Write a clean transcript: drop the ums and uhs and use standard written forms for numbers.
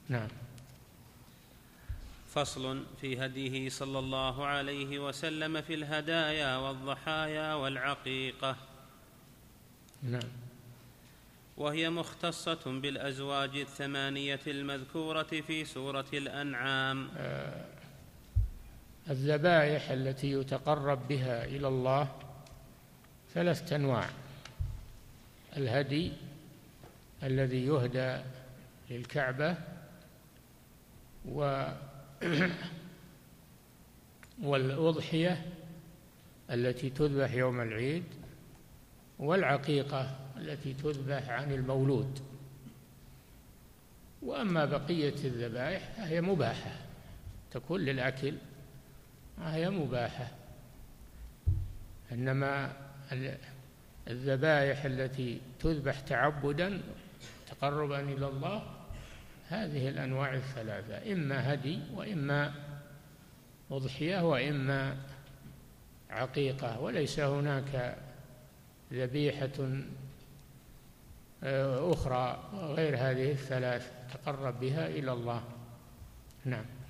نعم. فصل في هديه صلى الله عليه وسلم في الهدايا والضحايا والعقيقة. نعم. وهي مختصة بالأزواج 8 المذكورة في سورة الأنعام. الذبائح التي يتقرب بها إلى الله 3 أنواع: الهدي الذي يهدى للكعبة، والأضحية التي تذبح يوم العيد، والعقيقة التي تذبح عن المولود. وأما بقية الذبائح فهي مباحة، تكون للأكل، هي مباحة. إنما الذبائح التي تذبح تعبدا تقربا إلى الله هذه الأنواع 3: إما هدي، وإما أضحية، وإما عقيقة. وليس هناك ذبيحة أخرى غير هذه 3 تقرب بها إلى الله. نعم.